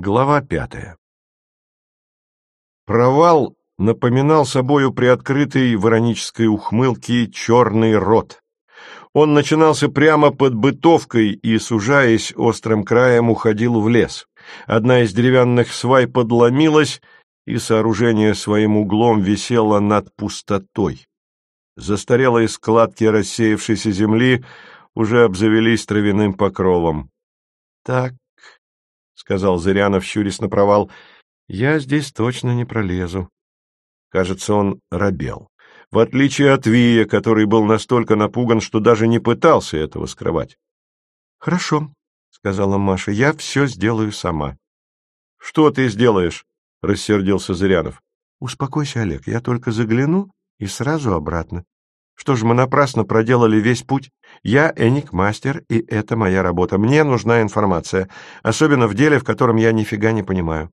Глава 5. Провал напоминал собою приоткрытый в иронической ухмылке черный рот. Он начинался прямо под бытовкой и, сужаясь острым краем, уходил в лес. Одна из деревянных свай подломилась, и сооружение своим углом висело над пустотой. Застарелые складки рассеявшейся земли уже обзавелись травяным покровом. — Так, — сказал Зырянов, щурясь на провал, — я здесь точно не пролезу. Кажется, он робел. В отличие от Вия, который был настолько напуган, что даже не пытался этого скрывать. — Хорошо, — сказала Маша, — я все сделаю сама. — Что ты сделаешь? — рассердился Зырянов. — Успокойся, Олег, я только загляну и сразу обратно. Что ж, мы напрасно проделали весь путь. Я эникмастер, и это моя работа. Мне нужна информация, особенно в деле, в котором я нифига не понимаю.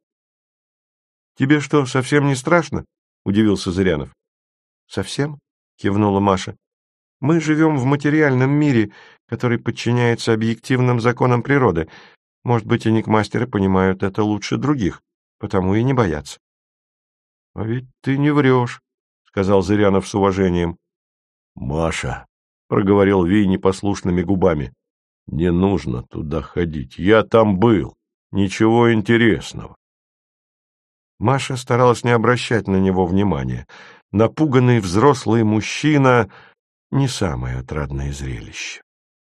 — Тебе что, совсем не страшно? — удивился Зырянов. — Совсем? — кивнула Маша. — Мы живем в материальном мире, который подчиняется объективным законам природы. Может быть, эникмастеры понимают это лучше других, потому и не боятся. — А ведь ты не врешь, — сказал Зырянов с уважением. — Маша, — проговорил Вий непослушными губами, — не нужно туда ходить. Я там был. Ничего интересного. Маша старалась не обращать на него внимания. Напуганный взрослый мужчина — не самое отрадное зрелище.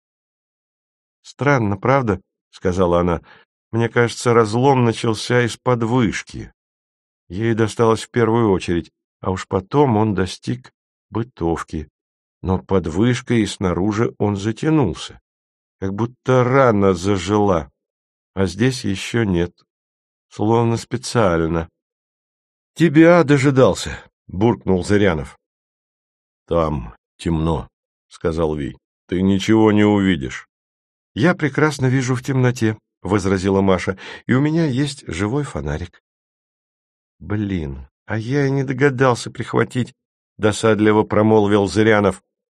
— Странно, правда? — сказала она. — Мне кажется, разлом начался из-под вышки. Ей досталось в первую очередь, а уж потом он достиг бытовки. Но под вышкой и снаружи он затянулся, как будто рана зажила, а здесь еще нет, словно специально. — Тебя дожидался, — буркнул Зырянов. — Там темно, — сказал Вий. — Ты ничего не увидишь. — Я прекрасно вижу в темноте, — возразила Маша, — и у меня есть живой фонарик. — Блин, а я и не догадался прихватить, — досадливо промолвил Зырянов.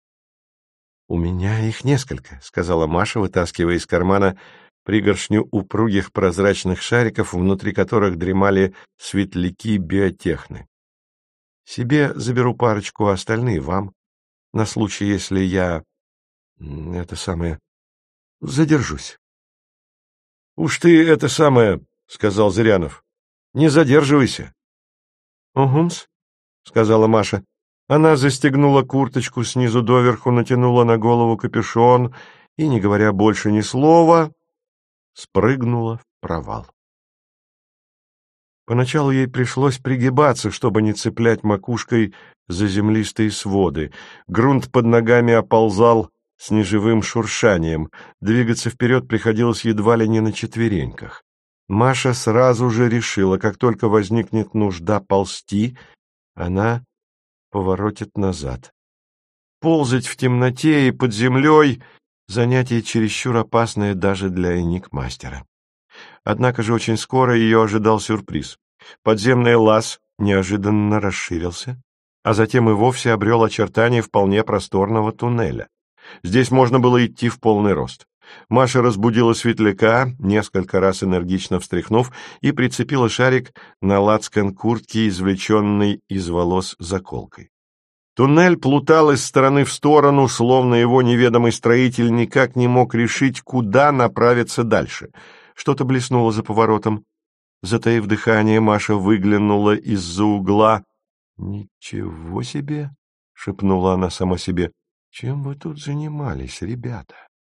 — У меня их несколько, — сказала Маша, вытаскивая из кармана пригоршню упругих прозрачных шариков, внутри которых дремали светляки биотехны. — Себе заберу парочку, а остальные вам, на случай, если я... задержусь. — Уж ты это самое, — сказал Зырянов, — не задерживайся. — Угумс, — сказала Маша. Она застегнула курточку снизу доверху, натянула на голову капюшон и, не говоря больше ни слова, спрыгнула в провал. Поначалу ей пришлось пригибаться, чтобы не цеплять макушкой за землистые своды. Грунт под ногами оползал с неживым шуршанием. Двигаться вперед приходилось едва ли не на четвереньках. Маша сразу же решила, как только возникнет нужда ползти, она поворотит назад. Ползать в темноте и под землей — занятие чересчур опасное даже для эникмастера. Однако же очень скоро ее ожидал сюрприз. Подземный лаз неожиданно расширился, а затем и вовсе обрел очертания вполне просторного туннеля. Здесь можно было идти в полный рост. Маша разбудила светляка, несколько раз энергично встряхнув, и прицепила шарик на лацкан куртки, извлеченной из волос заколкой. Туннель плутал из стороны в сторону, словно его неведомый строитель никак не мог решить, куда направиться дальше. Что-то блеснуло за поворотом. Затаив дыхание, Маша выглянула из-за угла. — Ничего себе! — шепнула она сама себе. — Чем вы тут занимались, ребята?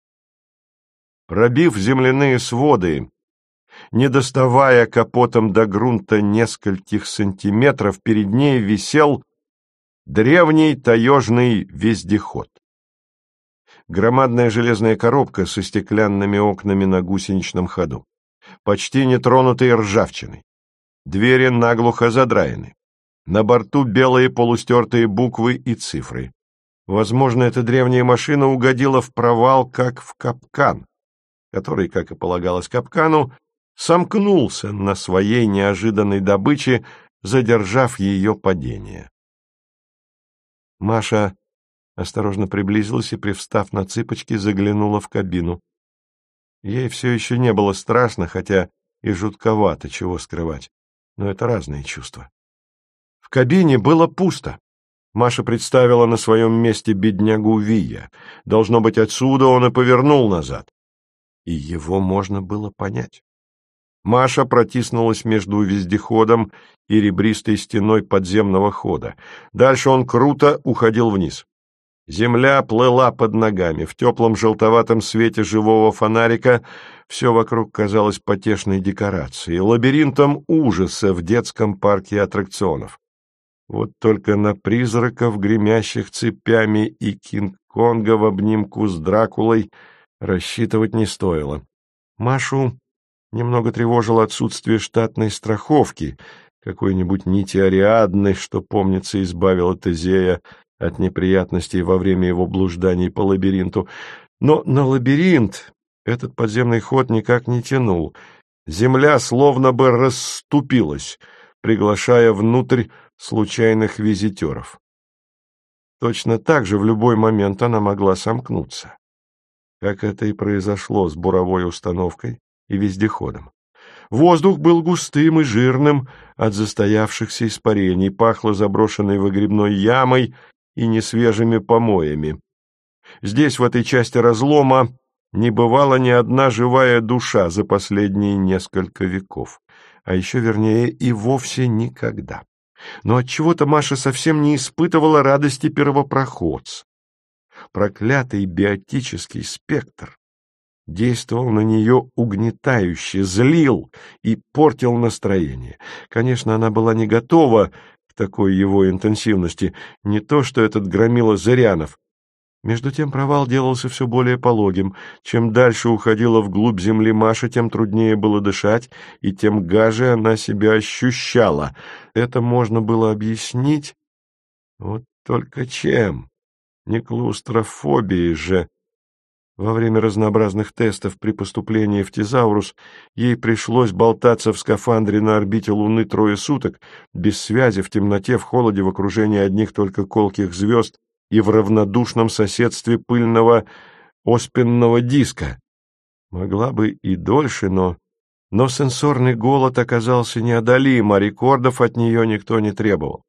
Пробив земляные своды, не доставая капотом до грунта нескольких сантиметров, перед ней висел древний таежный вездеход. Громадная железная коробка со стеклянными окнами на гусеничном ходу, почти нетронутой ржавчиной. Двери наглухо задраены. На борту белые полустертые буквы и цифры. Возможно, эта древняя машина угодила в провал, как в капкан, который, как и полагалось капкану, сомкнулся на своей неожиданной добыче, задержав ее падение. Маша осторожно приблизилась и, привстав на цыпочки, заглянула в кабину. Ей все еще не было страшно, хотя и жутковато, чего скрывать, но это разные чувства. В кабине было пусто. Маша представила на своем месте беднягу Вия. Должно быть, отсюда он и повернул назад. И его можно было понять. Маша протиснулась между вездеходом и ребристой стеной подземного хода. Дальше он круто уходил вниз. Земля плыла под ногами. В теплом желтоватом свете живого фонарика все вокруг казалось потешной декорацией, лабиринтом ужаса в детском парке аттракционов. Вот только на призраков, гремящих цепями, и Кинг-Конга в обнимку с Дракулой рассчитывать не стоило. Машу немного тревожило отсутствие штатной страховки, какой-нибудь нити Ариадны, что, помнится, избавила Тезея от неприятностей во время его блужданий по лабиринту. Но на лабиринт этот подземный ход никак не тянул. Земля словно бы расступилась, приглашая внутрь случайных визитеров. Точно так же в любой момент она могла сомкнуться, как это и произошло с буровой установкой и вездеходом. Воздух был густым и жирным от застоявшихся испарений, пахло заброшенной выгребной ямой и несвежими помоями. Здесь, в этой части разлома, не бывала ни одна живая душа за последние несколько веков, а еще вернее и вовсе никогда. Но отчего-то Маша совсем не испытывала радости первопроходца. Проклятый биотический спектр действовал на нее угнетающе, злил и портил настроение. Конечно, она была не готова к такой его интенсивности, не то что этот громила Зырянов. Между тем провал делался все более пологим. Чем дальше уходила вглубь земли Маша, тем труднее было дышать, и тем гаже она себя ощущала. Это можно было объяснить, вот только чем? Не клаустрофобией же. Во время разнообразных тестов при поступлении в Тезаурус ей пришлось болтаться в скафандре на орбите Луны 3 суток, без связи, в темноте, в холоде, в окружении одних только колких звезд и в равнодушном соседстве пыльного оспенного диска. Могла бы и дольше, но сенсорный голод оказался неодолим, а рекордов от нее никто не требовал.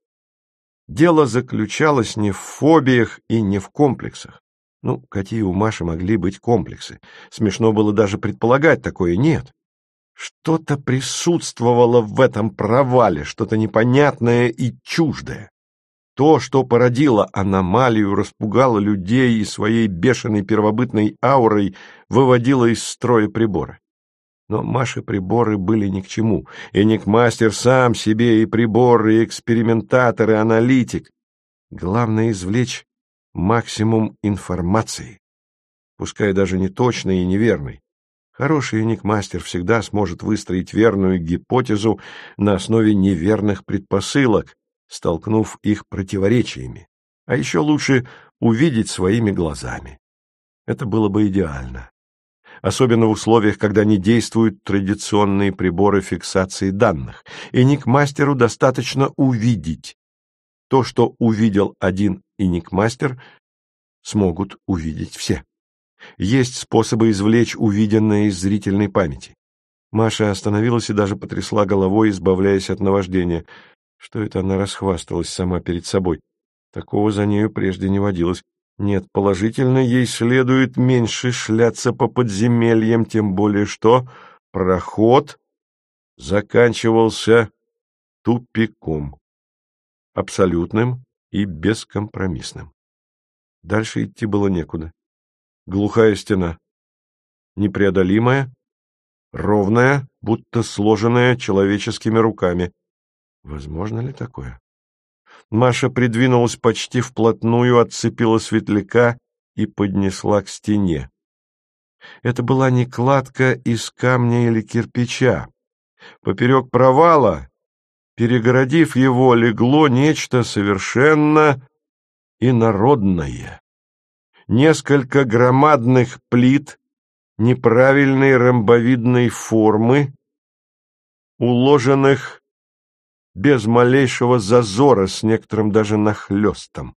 Дело заключалось не в фобиях и не в комплексах. Ну, какие у Маши могли быть комплексы? Смешно было даже предполагать такое. Нет. Что-то присутствовало в этом провале, что-то непонятное и чуждое. То, что породило аномалию, распугало людей и своей бешеной первобытной аурой выводило из строя приборы. Но Маше приборы были ни к чему. Эникмастер сам себе и приборы, и экспериментатор, и аналитик. Главное — извлечь максимум информации, пускай даже не точной и неверной. Хороший эникмастер всегда сможет выстроить верную гипотезу на основе неверных предпосылок, столкнув их противоречиями. А еще лучше увидеть своими глазами. Это было бы идеально. Особенно в условиях, когда не действуют традиционные приборы фиксации данных. Эникмастеру достаточно увидеть. То, что увидел один эникмастер, смогут увидеть все. Есть способы извлечь увиденное из зрительной памяти. Маша остановилась и даже потрясла головой, избавляясь от наваждения. Что это она расхвасталась сама перед собой? Такого за нею прежде не водилось. Нет, положительно, ей следует меньше шляться по подземельям, тем более что проход заканчивался тупиком, абсолютным и бескомпромиссным. Дальше идти было некуда. Глухая стена, непреодолимая, ровная, будто сложенная человеческими руками. Возможно ли такое? Маша придвинулась почти вплотную, отцепила светляка и поднесла к стене. Это была не кладка из камня или кирпича. Поперек провала, перегородив его, легло нечто совершенно инородное. Несколько громадных плит неправильной ромбовидной формы, уложенных без малейшего зазора, с некоторым даже нахлестом.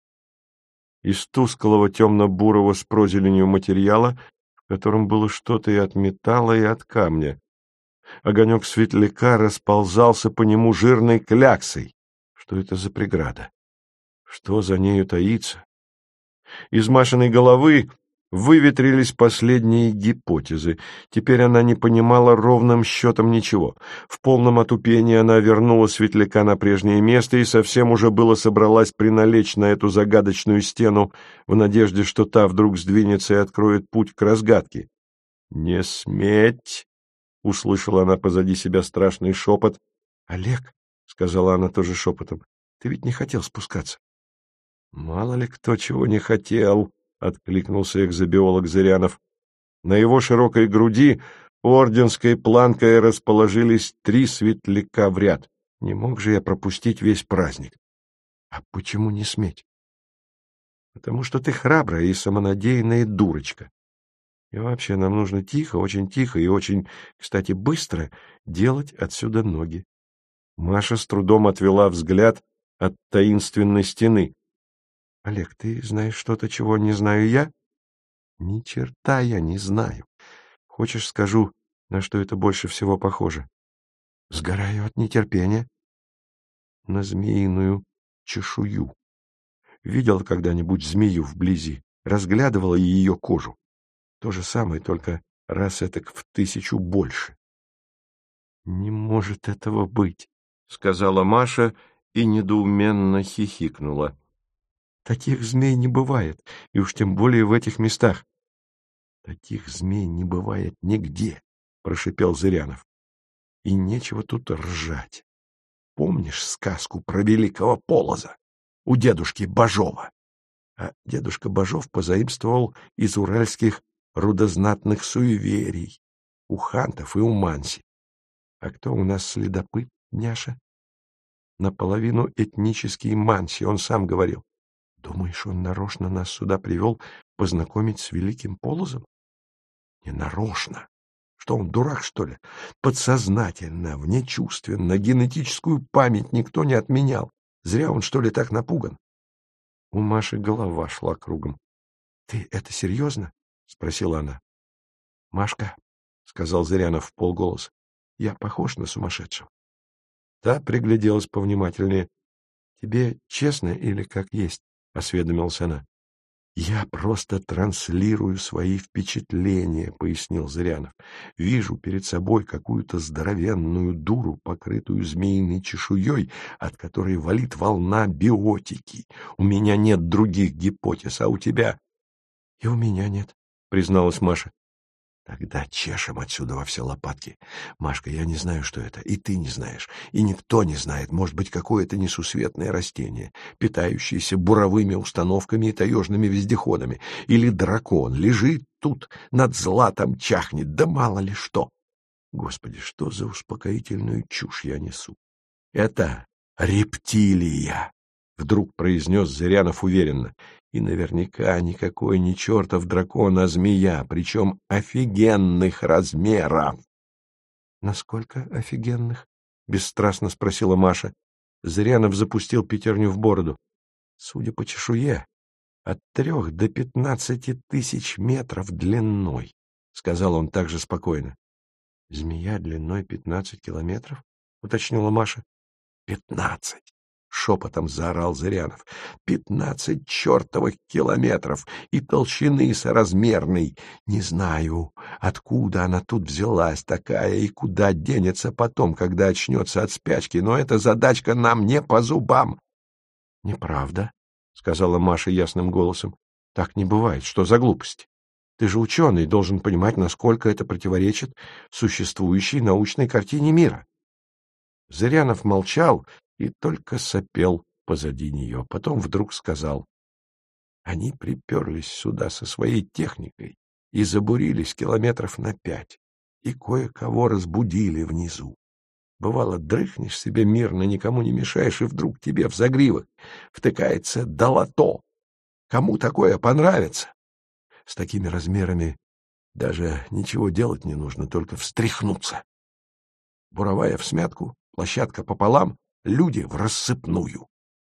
Из тусклого темно-бурого с прозеленью материала, в котором было что-то и от металла, и от камня. Огонек светляка расползался по нему жирной кляксой. Что это за преграда? Что за нею таится? Из Машиной головы выветрились последние гипотезы. Теперь она не понимала ровным счетом ничего. В полном отупении она вернула светляка на прежнее место и совсем уже было собралась приналечь на эту загадочную стену в надежде, что та вдруг сдвинется и откроет путь к разгадке. «Не сметь!» — услышала она позади себя страшный шепот. «Олег», — сказала она тоже шепотом, — «ты ведь не хотел спускаться?» «Мало ли кто чего не хотел», — откликнулся экзобиолог Зырянов. На его широкой груди орденской планкой расположились 3 светляка в ряд. Не мог же я пропустить весь праздник. А почему не сметь? Потому что ты храбрая и самонадеянная дурочка. И вообще нам нужно тихо, очень тихо и очень, кстати, быстро делать отсюда ноги. Маша с трудом отвела взгляд от таинственной стены. — Олег, ты знаешь что-то, чего не знаю я? — Ни черта я не знаю. Хочешь, скажу, на что это больше всего похоже? — Сгораю от нетерпения. — На змеиную чешую. Видел когда-нибудь змею вблизи? Разглядывала ее кожу? То же самое, только раз этак в 1000 больше. — Не может этого быть, — сказала Маша и недоуменно хихикнула. — Таких змей не бывает, и уж тем более в этих местах. — Таких змей не бывает нигде, — прошипел Зырянов. — И нечего тут ржать. Помнишь сказку про великого Полоза у дедушки Бажова? А дедушка Бажов позаимствовал из уральских рудознатных суеверий у хантов и у манси. А кто у нас следопыт, няша? Наполовину этнический манси, он сам говорил. Думаешь, он нарочно нас сюда привел познакомить с великим Полозом? Не нарочно. Что он, дурак, что ли? Подсознательно, внечувственно, генетическую память никто не отменял. Зря он, что ли, так напуган. У Маши голова шла кругом. — Ты это серьезно? — спросила она. — Машка, — сказал Зырянов вполголоса, — я похож на сумасшедшего. Та пригляделась повнимательнее. — Тебе честно или как есть? — осведомилась она. — Я просто транслирую свои впечатления, — пояснил Зырянов. — Вижу перед собой какую-то здоровенную дуру, покрытую змеиной чешуей, от которой валит волна биотики. У меня нет других гипотез, а у тебя... — И у меня нет, — призналась Маша. — Тогда чешем отсюда во все лопатки. Машка, я не знаю, что это, и ты не знаешь, и никто не знает. Может быть, какое-то несусветное растение, питающееся буровыми установками и таежными вездеходами. Или дракон лежит тут, над златом чахнет, да мало ли что. Господи, что за успокоительную чушь я несу? Это рептилия, — вдруг произнес Зырянов уверенно. И наверняка никакой не чертов дракон, а змея, причем офигенных размеров. — Насколько офигенных? — бесстрастно спросила Маша. Зырянов запустил пятерню в бороду. — Судя по чешуе, от 3 до 15 тысяч метров длиной, — сказал он также спокойно. — Змея длиной 15 километров? — уточнила Маша. — 15! — шепотом заорал Зырянов. 15 чертовых километров и толщины соразмерной. Не знаю, откуда она тут взялась такая и куда денется потом, когда очнется от спячки, но эта задачка нам не по зубам. — Неправда, — сказала Маша ясным голосом. — Так не бывает. Что за глупость? Ты же ученый, должен понимать, насколько это противоречит существующей научной картине мира. Зырянов молчал и только сопел позади нее. Потом вдруг сказал: они приперлись сюда со своей техникой и забурились километров на 5, и кое-кого разбудили внизу. Бывало, дрыхнешь себе мирно, никому не мешаешь, и вдруг тебе в загривок втыкается долото. Кому такое понравится? С такими размерами даже ничего делать не нужно, только встряхнуться. Буровая всмятку, площадка пополам, люди в рассыпную.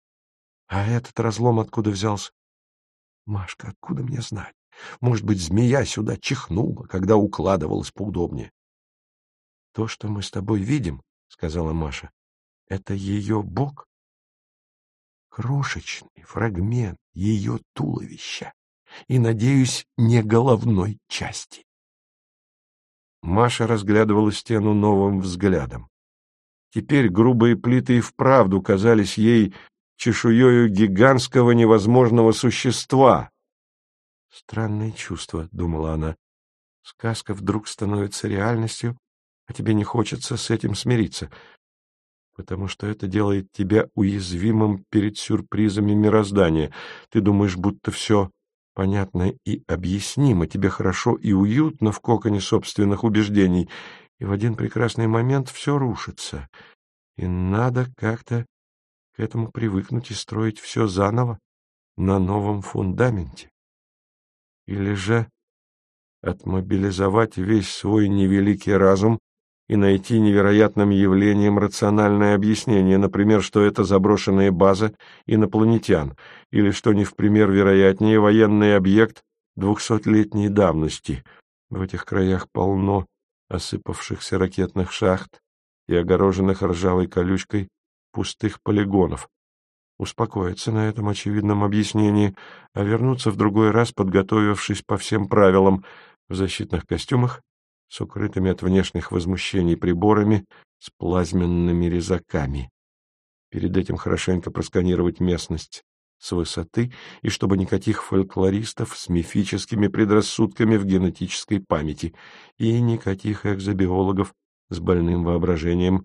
А этот разлом откуда взялся? Машка, откуда мне знать? Может быть, змея сюда чихнула, когда укладывалась поудобнее. То, что мы с тобой видим, — сказала Маша, — это ее бок, крошечный фрагмент ее туловища и, надеюсь, не головной части. Маша разглядывала стену новым взглядом. Теперь грубые плиты и вправду казались ей чешуею гигантского невозможного существа. «Странное чувство», — думала она. «Сказка вдруг становится реальностью, а тебе не хочется с этим смириться, потому что это делает тебя уязвимым перед сюрпризами мироздания. Ты думаешь, будто все понятно и объяснимо, тебе хорошо и уютно в коконе собственных убеждений, и в один прекрасный момент все рушится, и надо как-то к этому привыкнуть и строить все заново на новом фундаменте. Или же отмобилизовать весь свой невеликий разум и найти невероятным явлениям рациональное объяснение, например, что это заброшенная база инопланетян, или, что не в пример вероятнее, военный объект 200-летней давности. В этих краях полно осыпавшихся ракетных шахт и огороженных ржавой колючкой пустых полигонов. Успокоиться на этом очевидном объяснении, а вернуться в другой раз, подготовившись по всем правилам, в защитных костюмах, с укрытыми от внешних возмущений приборами, с плазменными резаками. Перед этим хорошенько просканировать местность с высоты, и чтобы никаких фольклористов с мифическими предрассудками в генетической памяти, и никаких экзобиологов с больным воображением.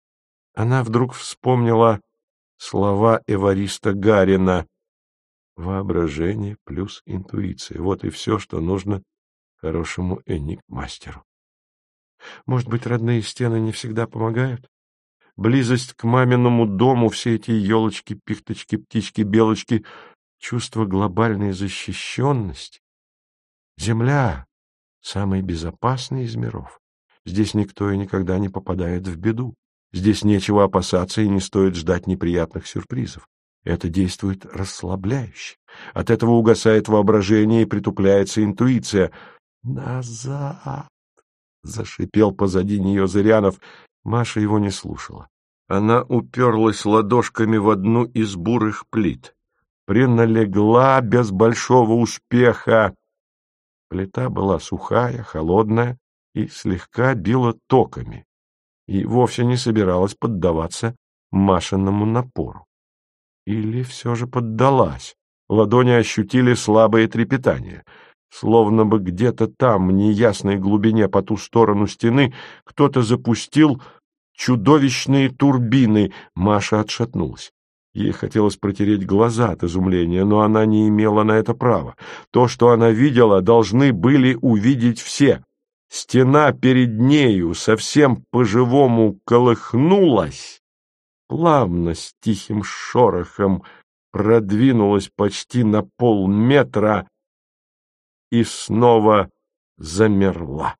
Она вдруг вспомнила слова Эвариста Гарина: «Воображение плюс интуиция — вот и все, что нужно хорошему энигмастеру». Может быть, родные стены не всегда помогают? Близость к маминому дому, все эти елочки, пихточки, птички, белочки, чувство глобальной защищенности. Земля — самый безопасный из миров. Здесь никто и никогда не попадает в беду. Здесь нечего опасаться и не стоит ждать неприятных сюрпризов. Это действует расслабляюще. От этого угасает воображение и притупляется интуиция. «Назад!» — зашипел позади нее Зырянов. Маша его не слушала. Она уперлась ладошками в одну из бурых плит. Приналегла без большого успеха. Плита была сухая, холодная и слегка била токами, и вовсе не собиралась поддаваться Машиному напору. Или все же поддалась. Ладони ощутили слабое трепетание. Словно бы где-то там, в неясной глубине по ту сторону стены, кто-то запустил чудовищные турбины. Маша отшатнулась. Ей хотелось протереть глаза от изумления, но она не имела на это права. То, что она видела, должны были увидеть все. Стена перед нею совсем по-живому колыхнулась, плавно, с тихим шорохом продвинулась почти на полметра и снова замерла.